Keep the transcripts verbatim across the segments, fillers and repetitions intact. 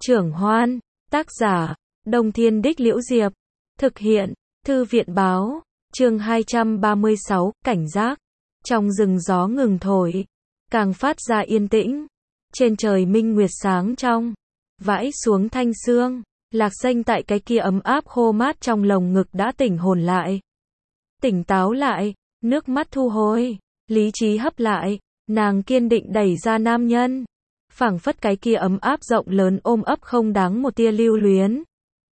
Trưởng Hoan, tác giả, Đông Thiên Đích Liễu Diệp, thực hiện, Thư viện Báo, chương hai trăm ba mươi sáu, cảnh giác. Trong rừng gió ngừng thổi, càng phát ra yên tĩnh. Trên trời minh nguyệt sáng trong, vãi xuống thanh sương. Lạc Xanh tại cái kia ấm áp khô mát trong lồng ngực đã tỉnh hồn lại. Tỉnh táo lại, nước mắt thu hồi, lý trí hấp lại, nàng kiên định đẩy ra nam nhân. Phảng phất cái kia ấm áp rộng lớn ôm ấp không đáng một tia lưu luyến.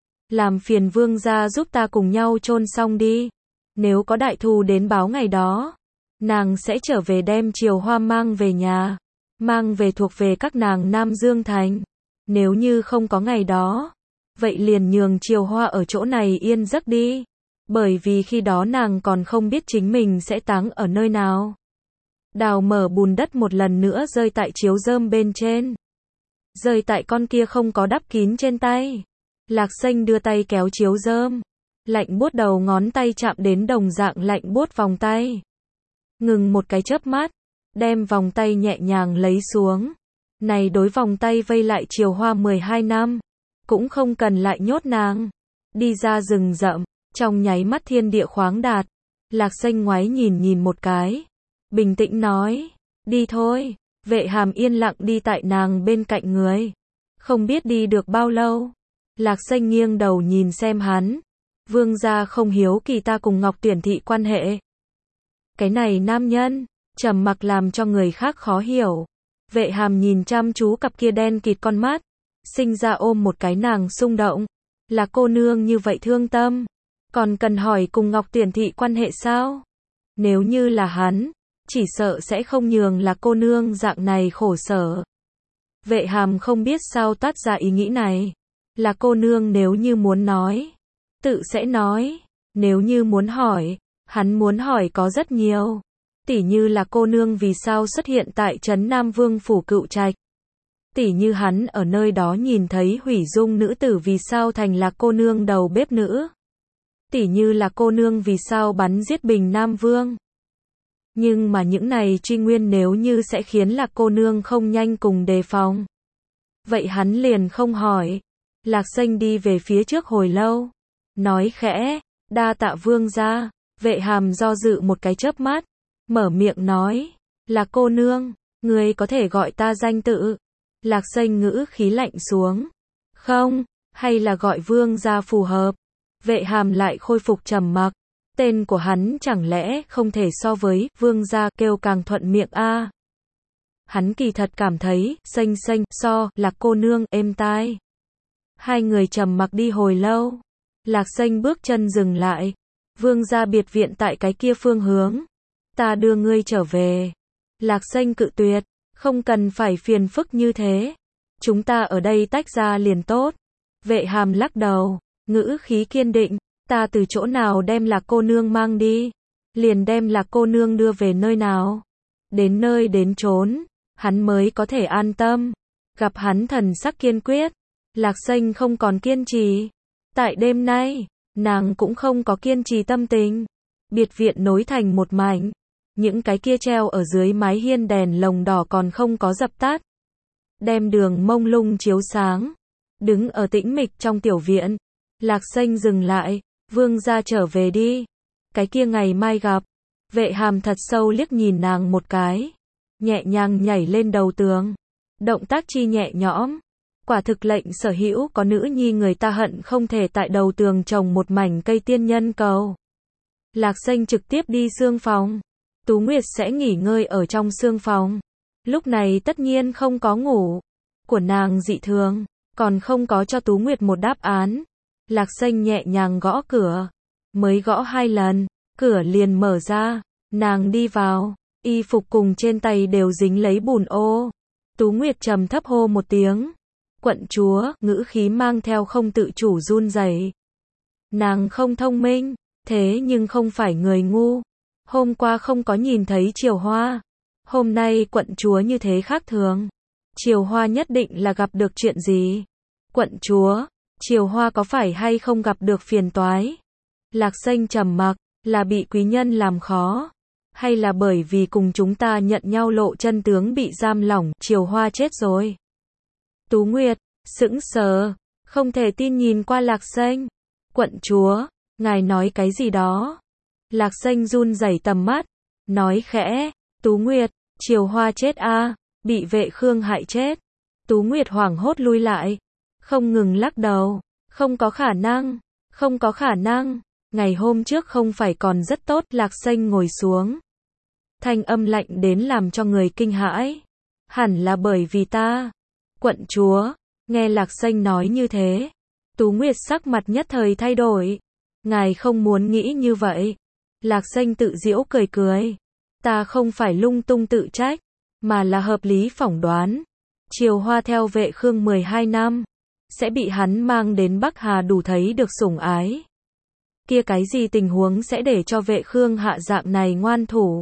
Làm phiền vương gia giúp ta cùng nhau chôn xong đi. Nếu có đại thù đến báo ngày đó, nàng sẽ trở về đem Triều Hoa mang về nhà, mang về thuộc về các nàng Nam Dương Thành. Nếu như không có ngày đó, vậy liền nhường Triều Hoa ở chỗ này yên giấc đi. Bởi vì khi đó nàng còn không biết chính mình sẽ táng ở nơi nào. Đào mở bùn đất một lần nữa rơi tại chiếu rơm bên trên. Rơi tại con kia không có đắp kín trên tay. Lạc Xanh đưa tay kéo chiếu rơm. Lạnh buốt đầu ngón tay chạm đến đồng dạng lạnh buốt vòng tay. Ngừng một cái chớp mắt. Đem vòng tay nhẹ nhàng lấy xuống. Này đối vòng tay vây lại Triều Hoa mười hai năm. Cũng không cần lại nhốt nàng. Đi ra rừng rậm. Trong nháy mắt thiên địa khoáng đạt. Lạc Xanh ngoái nhìn nhìn một cái. Bình tĩnh nói. Đi thôi. Vệ Hàm yên lặng đi tại nàng bên cạnh người. Không biết đi được bao lâu. Lạc Xanh nghiêng đầu nhìn xem hắn. Vương gia không hiếu kỳ ta cùng Ngọc Tuyển Thị quan hệ. Cái này nam nhân. Trầm mặc làm cho người khác khó hiểu. Vệ Hàm nhìn chăm chú cặp kia đen kịt con mắt. Sinh ra ôm một cái nàng xung động. Là cô nương như vậy thương tâm. Còn cần hỏi cùng Ngọc Tuyển Thị quan hệ sao? Nếu như là hắn, chỉ sợ sẽ không nhường là cô nương dạng này khổ sở. Vệ Hàm không biết sao toát ra ý nghĩ này. Là cô nương nếu như muốn nói, tự sẽ nói. Nếu như muốn hỏi, hắn muốn hỏi có rất nhiều. Tỉ như là cô nương vì sao xuất hiện tại trấn Nam Vương phủ Cựu Trạch. Tỉ như hắn ở nơi đó nhìn thấy hủy dung nữ tử vì sao thành là cô nương đầu bếp nữ. Tỉ như là cô nương vì sao bắn giết Bình Nam Vương. Nhưng mà những này truy nguyên nếu như sẽ khiến là cô nương không nhanh cùng đề phòng. Vậy hắn liền không hỏi. Lạc Xanh đi về phía trước hồi lâu. Nói khẽ, đa tạ vương gia. Vệ Hàm do dự một cái chớp mắt. Mở miệng nói, là cô nương, người có thể gọi ta danh tự. Lạc Xanh ngữ khí lạnh xuống. Không, hay là gọi vương gia phù hợp. Vệ Hàm lại khôi phục trầm mặc. Tên của hắn chẳng lẽ không thể so với vương gia kêu càng thuận miệng a? À? Hắn kỳ thật cảm thấy Xanh Xanh so là cô nương êm tai. Hai người trầm mặc đi hồi lâu. Lạc Xanh bước chân dừng lại. Vương gia biệt viện tại cái kia phương hướng. Ta đưa ngươi trở về. Lạc Xanh cự tuyệt. Không cần phải phiền phức như thế. Chúng ta ở đây tách ra liền tốt. Vệ Hàm lắc đầu. Ngữ khí kiên định. Ta từ chỗ nào đem là cô nương mang đi. Liền đem là cô nương đưa về nơi nào. Đến nơi đến chốn. Hắn mới có thể an tâm. Gặp hắn thần sắc kiên quyết. Lạc Xanh không còn kiên trì. Tại đêm nay, nàng cũng không có kiên trì tâm tình. Biệt viện nối thành một mảnh. Những cái kia treo ở dưới mái hiên đèn lồng đỏ còn không có dập tắt. Đem đường mông lung chiếu sáng. Đứng ở tĩnh mịch trong tiểu viện. Lạc Xanh dừng lại. Vương gia trở về đi. Cái kia ngày mai gặp. Vệ Hàm thật sâu liếc nhìn nàng một cái. Nhẹ nhàng nhảy lên đầu tường. Động tác chi nhẹ nhõm. Quả thực lệnh sở hữu có nữ nhi người ta hận không thể tại đầu tường trồng một mảnh cây tiên nhân cầu. Lạc Xanh trực tiếp đi xương phòng. Tú Nguyệt sẽ nghỉ ngơi ở trong xương phòng. Lúc này tất nhiên không có ngủ. Của nàng dị thường. Còn không có cho Tú Nguyệt một đáp án. Lạc Xanh nhẹ nhàng gõ cửa. Mới gõ hai lần. Cửa liền mở ra. Nàng đi vào. Y phục cùng trên tay đều dính lấy bùn ô. Tú Nguyệt trầm thấp hô một tiếng. Quận chúa, ngữ khí mang theo không tự chủ run rẩy. Nàng không thông minh. Thế nhưng không phải người ngu. Hôm qua không có nhìn thấy Triều Hoa. Hôm nay quận chúa như thế khác thường. Triều Hoa nhất định là gặp được chuyện gì. Quận chúa, Triều Hoa có phải hay không gặp được phiền toái? Lạc Xanh trầm mặc, là bị quý nhân làm khó. Hay là bởi vì cùng chúng ta nhận nhau lộ chân tướng bị giam lỏng, Triều Hoa chết rồi. Tú Nguyệt, sững sờ, không thể tin nhìn qua Lạc Xanh. Quận chúa, ngài nói cái gì đó? Lạc Xanh run rẩy tầm mắt, nói khẽ, Tú Nguyệt, Triều Hoa chết a, bị vệ Khương hại chết. Tú Nguyệt hoảng hốt lui lại, không ngừng lắc đầu, không có khả năng, không có khả năng, ngày hôm trước không phải còn rất tốt. Lạc Xanh ngồi xuống, thanh âm lạnh đến làm cho người kinh hãi, hẳn là bởi vì ta. Quận chúa, nghe Lạc Xanh nói như thế, Tú Nguyệt sắc mặt nhất thời thay đổi, ngài không muốn nghĩ như vậy. Lạc Xanh tự giễu cười cười, ta không phải lung tung tự trách, mà là hợp lý phỏng đoán. Triều Hoa theo vệ Khương mười hai năm, sẽ bị hắn mang đến Bắc Hà đủ thấy được sủng ái. Kia cái gì tình huống sẽ để cho vệ Khương hạ dạng này ngoan thủ?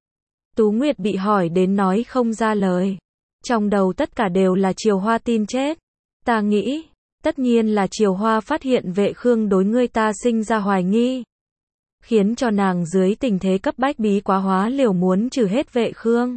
Tú Nguyệt bị hỏi đến nói không ra lời. Trong đầu tất cả đều là Triều Hoa tin chết. Ta nghĩ, tất nhiên là Triều Hoa phát hiện vệ Khương đối ngươi ta sinh ra hoài nghi, khiến cho nàng dưới tình thế cấp bách bí quá hóa liều muốn trừ hết vệ Khương.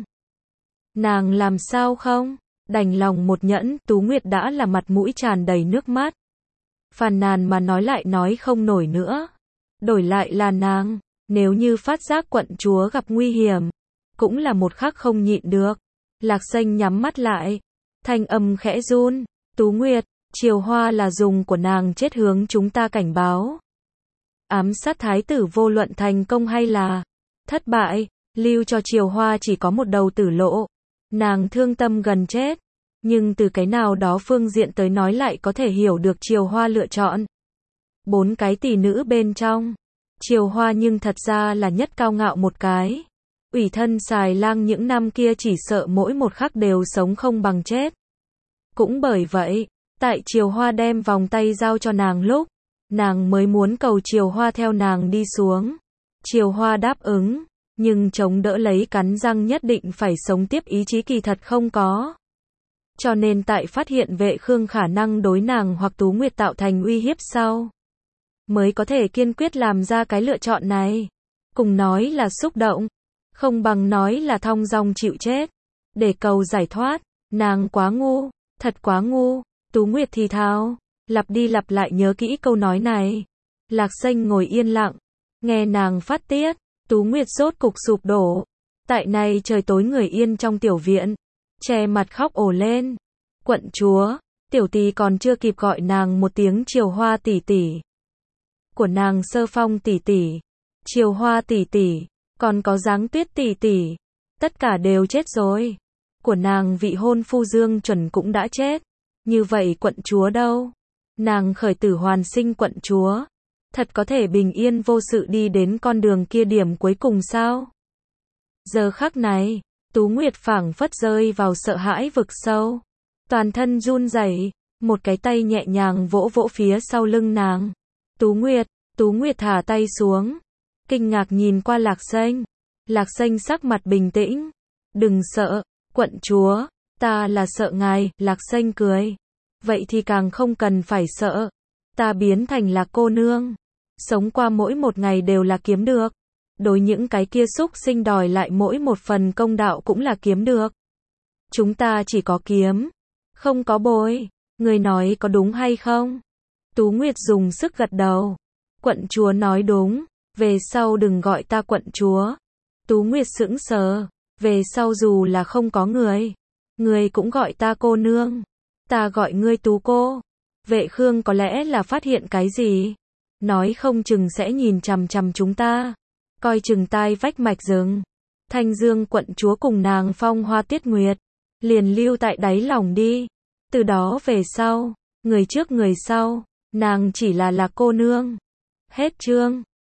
Nàng làm sao không? Đành lòng một nhẫn. Tú Nguyệt đã là mặt mũi tràn đầy nước mắt, phàn nàn mà nói lại nói không nổi nữa. Đổi lại là nàng, nếu như phát giác quận chúa gặp nguy hiểm, cũng là một khắc không nhịn được. Lạc Xanh nhắm mắt lại, thanh âm khẽ run, Tú Nguyệt, Triều Hoa là dùng của nàng chết hướng chúng ta cảnh báo. Ám sát thái tử vô luận thành công hay là thất bại, lưu cho Triều Hoa chỉ có một đầu tử lộ. Nàng thương tâm gần chết, nhưng từ cái nào đó phương diện tới nói lại có thể hiểu được Triều Hoa lựa chọn. Bốn cái tỷ nữ bên trong, Triều Hoa nhưng thật ra là nhất cao ngạo một cái. Ủy thân xài lang những năm kia chỉ sợ mỗi một khắc đều sống không bằng chết. Cũng bởi vậy, tại Triều Hoa đem vòng tay giao cho nàng lúc, nàng mới muốn cầu Triều Hoa theo nàng đi xuống. Triều Hoa đáp ứng, nhưng chống đỡ lấy cắn răng nhất định phải sống tiếp ý chí kỳ thật không có. Cho nên tại phát hiện vệ Khương khả năng đối nàng hoặc Tú Nguyệt tạo thành uy hiếp sau, mới có thể kiên quyết làm ra cái lựa chọn này. Cùng nói là xúc động, không bằng nói là thong dong chịu chết, để cầu giải thoát. Nàng quá ngu, thật quá ngu. Tú Nguyệt thì thào, lặp đi lặp lại nhớ kỹ câu nói này. Lạc Xanh ngồi yên lặng, nghe nàng phát tiết. Tú Nguyệt rốt cục sụp đổ. Tại này trời tối người yên trong tiểu viện, che mặt khóc ồ lên. Quận chúa, tiểu tỳ còn chưa kịp gọi nàng một tiếng Triều Hoa tỷ tỷ. Của nàng Sơ Phong tỷ tỷ, Triều Hoa tỷ tỷ, còn có Giáng Tuyết tỷ tỷ, tất cả đều chết rồi. Của nàng vị hôn phu Dương Chuẩn cũng đã chết. Như vậy quận chúa đâu? Nàng khởi tử hoàn sinh quận chúa, thật có thể bình yên vô sự đi đến con đường kia điểm cuối cùng sao? Giờ khắc này, Tú Nguyệt phảng phất rơi vào sợ hãi vực sâu, toàn thân run rẩy, một cái tay nhẹ nhàng vỗ vỗ phía sau lưng nàng. Tú Nguyệt, Tú Nguyệt thả tay xuống, kinh ngạc nhìn qua Lạc Xanh. Lạc Xanh sắc mặt bình tĩnh, đừng sợ, quận chúa, ta là sợ ngài. Lạc Xanh cười, vậy thì càng không cần phải sợ, ta biến thành Lạc cô nương, sống qua mỗi một ngày đều là kiếm được. Đối những cái kia xúc sinh đòi lại mỗi một phần công đạo cũng là kiếm được. Chúng ta chỉ có kiếm, không có bồi. Người nói có đúng hay không? Tú Nguyệt dùng sức gật đầu. Quận chúa nói đúng, về sau đừng gọi ta quận chúa. Tú Nguyệt sững sờ, về sau dù là không có người, người cũng gọi ta cô nương. Ta gọi ngươi Tú cô. Vệ Khương có lẽ là phát hiện cái gì, nói không chừng sẽ nhìn chằm chằm chúng ta, coi chừng tai vách mạch rừng. Thanh Dương quận chúa cùng nàng Phong Hoa Tuyết Nguyệt liền lưu tại đáy lòng đi. Từ đó về sau, người trước người sau, nàng chỉ là Lạc cô nương. Hết chương.